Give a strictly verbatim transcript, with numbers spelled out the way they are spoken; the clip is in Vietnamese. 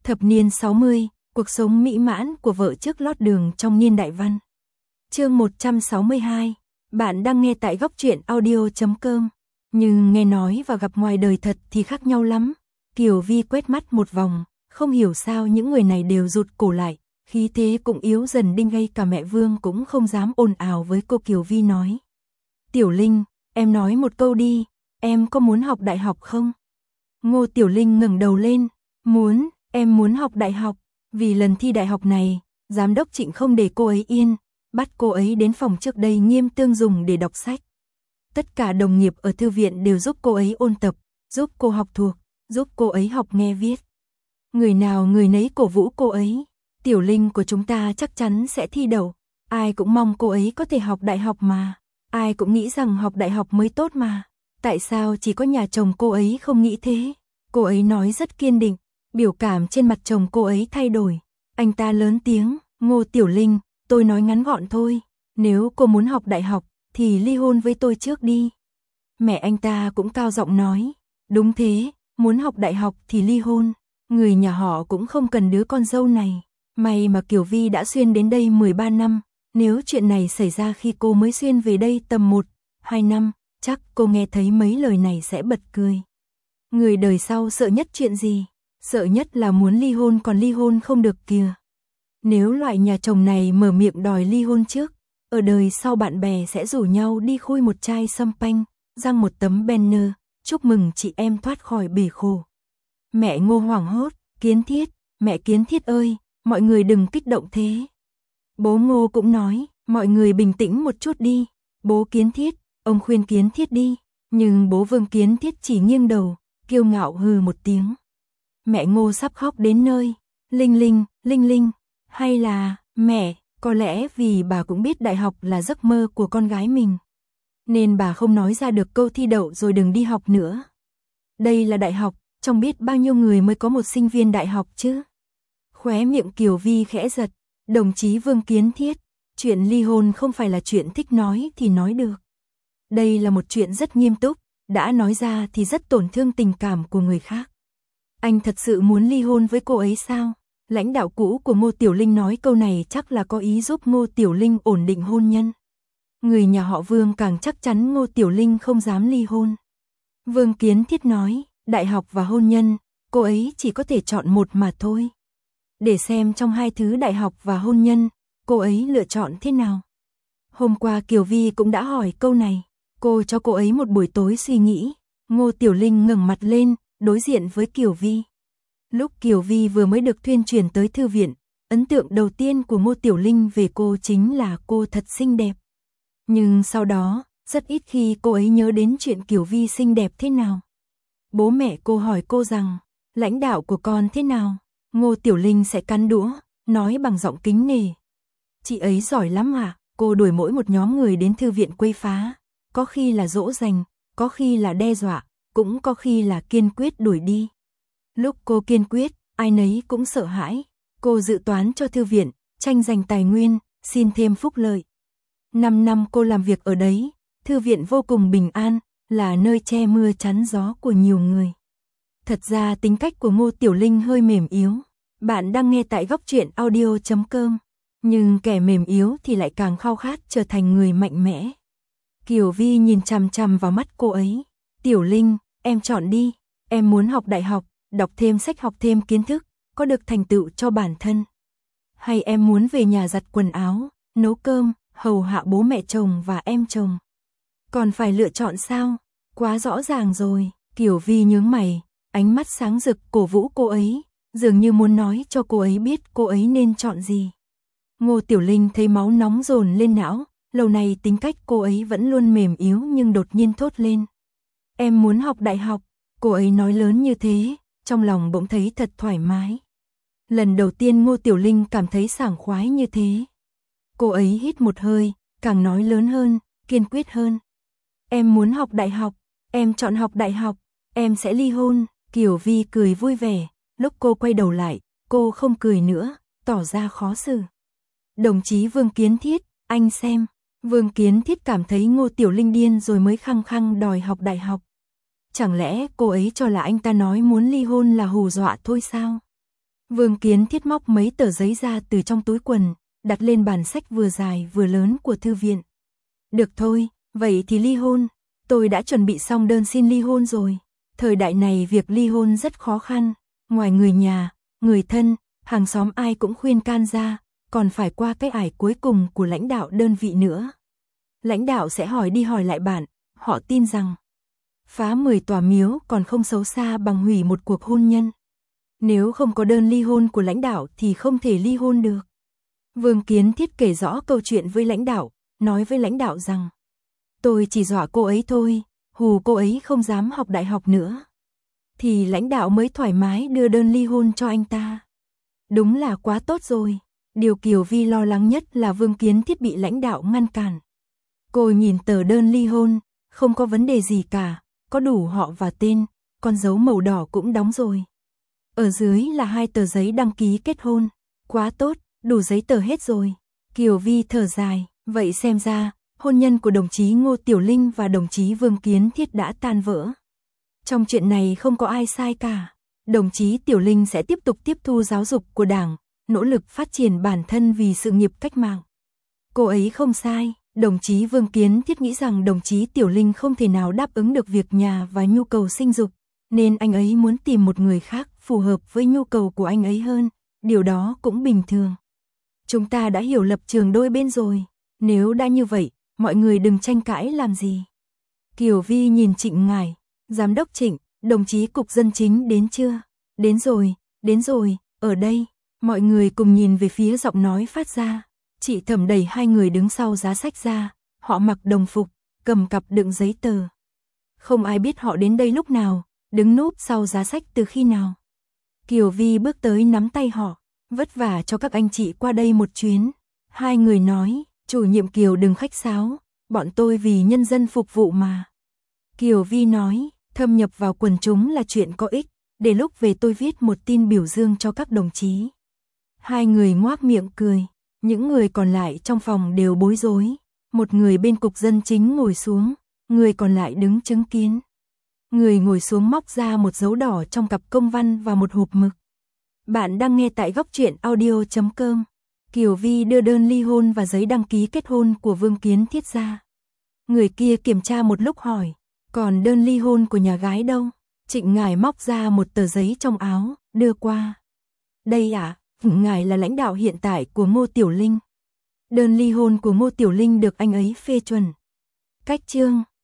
Thập niên sáu mươi, cuộc sống mỹ mãn của vợ trước lót đường trong niên đại văn. Chương một trăm sáu mươi hai, bạn đang nghe tại góc truyện audio chấm com. Nhưng nghe nói và gặp ngoài đời thật thì khác nhau lắm. Kiều Vi quét mắt một vòng, không hiểu sao những người này đều rụt cổ lại, khí thế cũng yếu dần đi, ngay cả mẹ Vương cũng không dám ồn ào với cô. Kiều Vi nói: Tiểu Linh, em nói một câu đi, em có muốn học đại học không? Ngô Tiểu Linh ngẩng đầu lên: Muốn, em muốn học đại học. Vì lần thi đại học này, giám đốc Trịnh không để cô ấy yên, bắt cô ấy đến phòng trước đây nghiêm tương dùng để đọc sách. Tất cả đồng nghiệp ở thư viện đều giúp cô ấy ôn tập, giúp cô học thuộc, giúp cô ấy học nghe viết. Người nào người nấy cổ vũ cô ấy. Tiểu Linh của chúng ta chắc chắn sẽ thi đậu. Ai cũng mong cô ấy có thể học đại học mà. Ai cũng nghĩ rằng học đại học mới tốt mà. Tại sao chỉ có nhà chồng cô ấy không nghĩ thế? Cô ấy nói rất kiên định. Biểu cảm trên mặt chồng cô ấy thay đổi. Anh ta lớn tiếng: Ngô Tiểu Linh, tôi nói ngắn gọn thôi. Nếu cô muốn học đại học, thì ly hôn với tôi trước đi. Mẹ anh ta cũng cao giọng nói: Đúng thế, muốn học đại học thì ly hôn. Người nhà họ cũng không cần đứa con dâu này. May mà Kiều Vi đã xuyên đến đây mười ba năm. Nếu chuyện này xảy ra khi cô mới xuyên về đây tầm một, hai năm, chắc cô nghe thấy mấy lời này sẽ bật cười. Người đời sau sợ nhất chuyện gì? Sợ nhất là muốn ly hôn còn ly hôn không được kìa. Nếu loại nhà chồng này mở miệng đòi ly hôn trước, ở đời sau bạn bè sẽ rủ nhau đi khui một chai sâm panh, răng một tấm banner, chúc mừng chị em thoát khỏi bể khổ. Mẹ Ngô hoảng hốt: Kiến Thiết, mẹ Kiến Thiết ơi, mọi người đừng kích động thế. Bố Ngô cũng nói: Mọi người bình tĩnh một chút đi. Bố Kiến Thiết, ông khuyên Kiến Thiết đi. Nhưng bố Vương Kiến Thiết chỉ nghiêng đầu, kiêu ngạo hừ một tiếng. Mẹ Ngô sắp khóc đến nơi. Linh Linh, Linh Linh, hay là, mẹ, có lẽ vì bà cũng biết đại học là giấc mơ của con gái mình, nên bà không nói ra được câu thi đậu rồi đừng đi học nữa. Đây là đại học, trong biết bao nhiêu người mới có một sinh viên đại học chứ. Khóe miệng Kiều Vi khẽ giật. Đồng chí Vương Kiến Thiết, chuyện ly hôn không phải là chuyện thích nói thì nói được. Đây là một chuyện rất nghiêm túc, đã nói ra thì rất tổn thương tình cảm của người khác. Anh thật sự muốn ly hôn với cô ấy sao? Lãnh đạo cũ của Ngô Tiểu Linh nói câu này chắc là có ý giúp Ngô Tiểu Linh ổn định hôn nhân. Người nhà họ Vương càng chắc chắn Ngô Tiểu Linh không dám ly hôn. Vương Kiến Thiết nói: Đại học và hôn nhân, cô ấy chỉ có thể chọn một mà thôi. Để xem trong hai thứ đại học và hôn nhân, cô ấy lựa chọn thế nào. Hôm qua Kiều Vi cũng đã hỏi câu này. Cô cho cô ấy một buổi tối suy nghĩ. Ngô Tiểu Linh ngẩng mặt lên, đối diện với Kiều Vi. Lúc Kiều Vi vừa mới được thuyên truyền tới thư viện, ấn tượng đầu tiên của Ngô Tiểu Linh về cô chính là cô thật xinh đẹp. Nhưng sau đó, rất ít khi cô ấy nhớ đến chuyện Kiều Vi xinh đẹp thế nào. Bố mẹ cô hỏi cô rằng, lãnh đạo của con thế nào? Ngô Tiểu Linh sẽ cắn đũa, nói bằng giọng kính nể: Chị ấy giỏi lắm ạ. Cô đuổi mỗi một nhóm người đến thư viện quấy phá. Có khi là dỗ dành, có khi là đe dọa, cũng có khi là kiên quyết đuổi đi. Lúc cô kiên quyết, ai nấy cũng sợ hãi. Cô dự toán cho thư viện, tranh giành tài nguyên, xin thêm phúc lợi. Năm năm cô làm việc ở đấy, thư viện vô cùng bình an, là nơi che mưa chắn gió của nhiều người. Thật ra tính cách của Ngô Tiểu Linh hơi mềm yếu. Bạn đang nghe tại góc truyện audio chấm com. Nhưng kẻ mềm yếu thì lại càng khao khát trở thành người mạnh mẽ. Kiều Vi nhìn chằm chằm vào mắt cô ấy. Tiểu Linh, em chọn đi. Em muốn học đại học, đọc thêm sách, học thêm kiến thức, có được thành tựu cho bản thân. Hay em muốn về nhà giặt quần áo, nấu cơm, hầu hạ bố mẹ chồng và em chồng? Còn phải lựa chọn sao? Quá rõ ràng rồi. Kiều Vi nhướng mày, ánh mắt sáng rực cổ vũ cô ấy, dường như muốn nói cho cô ấy biết cô ấy nên chọn gì. Ngô Tiểu Linh thấy máu nóng dồn lên não, lâu nay tính cách cô ấy vẫn luôn mềm yếu nhưng đột nhiên thốt lên: Em muốn học đại học. Cô ấy nói lớn như thế, trong lòng bỗng thấy thật thoải mái. Lần đầu tiên Ngô Tiểu Linh cảm thấy sảng khoái như thế. Cô ấy hít một hơi, càng nói lớn hơn, kiên quyết hơn: Em muốn học đại học, em chọn học đại học, em sẽ ly hôn. Kiều Vi cười vui vẻ, lúc cô quay đầu lại, cô không cười nữa, tỏ ra khó xử. Đồng chí Vương Kiến Thiết, anh xem. Vương Kiến Thiết cảm thấy Ngô Tiểu Linh điên rồi mới khăng khăng đòi học đại học. Chẳng lẽ cô ấy cho là anh ta nói muốn ly hôn là hù dọa thôi sao? Vương Kiến Thiết móc mấy tờ giấy ra từ trong túi quần, đặt lên bàn sách vừa dài vừa lớn của thư viện. Được thôi, vậy thì ly hôn. Tôi đã chuẩn bị xong đơn xin ly hôn rồi. Thời đại này việc ly hôn rất khó khăn. Ngoài người nhà, người thân, hàng xóm ai cũng khuyên can ra, còn phải qua cái ải cuối cùng của lãnh đạo đơn vị nữa. Lãnh đạo sẽ hỏi đi hỏi lại bạn, họ tin rằng phá mười tòa miếu còn không xấu xa bằng hủy một cuộc hôn nhân. Nếu không có đơn ly hôn của lãnh đạo thì không thể ly hôn được. Vương Kiến Thiết kể rõ câu chuyện với lãnh đạo, nói với lãnh đạo rằng tôi chỉ dọa cô ấy thôi, hù cô ấy không dám học đại học nữa. Thì lãnh đạo mới thoải mái đưa đơn ly hôn cho anh ta. Đúng là quá tốt rồi. Điều Kiều Vi lo lắng nhất là Vương Kiến Thiết bị lãnh đạo ngăn cản. Cô nhìn tờ đơn ly hôn, không có vấn đề gì cả, có đủ họ và tên, con dấu màu đỏ cũng đóng rồi. Ở dưới là hai tờ giấy đăng ký kết hôn. Quá tốt, đủ giấy tờ hết rồi. Kiều Vi thở dài, vậy xem ra, hôn nhân của đồng chí Ngô Tiểu Linh và đồng chí Vương Kiến Thiết đã tan vỡ. Trong chuyện này không có ai sai cả. Đồng chí Tiểu Linh sẽ tiếp tục tiếp thu giáo dục của Đảng, nỗ lực phát triển bản thân vì sự nghiệp cách mạng. Cô ấy không sai. Đồng chí Vương Kiến Thiết nghĩ rằng đồng chí Tiểu Linh không thể nào đáp ứng được việc nhà và nhu cầu sinh dục, nên anh ấy muốn tìm một người khác phù hợp với nhu cầu của anh ấy hơn, điều đó cũng bình thường. Chúng ta đã hiểu lập trường đôi bên rồi, nếu đã như vậy, mọi người đừng tranh cãi làm gì. Kiều Vi nhìn Trịnh Ngải, giám đốc Trịnh, đồng chí cục dân chính đến chưa? Đến rồi, đến rồi, ở đây, mọi người cùng nhìn về phía giọng nói phát ra. Chị Thẩm đẩy hai người đứng sau giá sách ra, họ mặc đồng phục, cầm cặp đựng giấy tờ. Không ai biết họ đến đây lúc nào, đứng núp sau giá sách từ khi nào. Kiều Vi bước tới nắm tay họ, vất vả cho các anh chị qua đây một chuyến. Hai người nói, chủ nhiệm Kiều đừng khách sáo, bọn tôi vì nhân dân phục vụ mà. Kiều Vi nói, thâm nhập vào quần chúng là chuyện có ích, để lúc về tôi viết một tin biểu dương cho các đồng chí. Hai người ngoác miệng cười. Những người còn lại trong phòng đều bối rối. Một người bên cục dân chính ngồi xuống, người còn lại đứng chứng kiến. Người ngồi xuống móc ra một dấu đỏ trong cặp công văn và một hộp mực. Bạn đang nghe tại góc truyện audio chấm com. Kiều Vi đưa đơn ly hôn và giấy đăng ký kết hôn của Vương Kiến Thiết ra. Người kia kiểm tra một lúc hỏi, còn đơn ly hôn của nhà gái đâu? Trịnh Ngải móc ra một tờ giấy trong áo, đưa qua. Đây ạ. À? Ngài là lãnh đạo hiện tại của Ngô Tiểu Linh. Đơn ly hôn của Ngô Tiểu Linh được anh ấy phê chuẩn. Cách chương